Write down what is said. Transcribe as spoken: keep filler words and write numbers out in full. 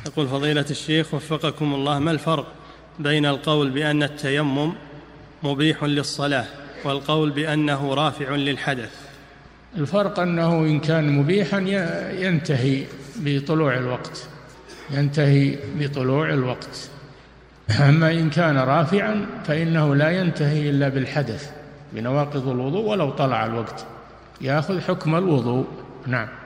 يقول فضيلة الشيخ وفقكم الله، ما الفرق بين القول بأن التيمم مبيح للصلاة والقول بأنه رافع للحدث؟ الفرق أنه إن كان مبيحا ينتهي بطلوع الوقت ينتهي بطلوع الوقت أما إن كان رافعا فإنه لا ينتهي إلا بالحدث بنواقض الوضوء ولو طلع الوقت، يأخذ حكم الوضوء. نعم.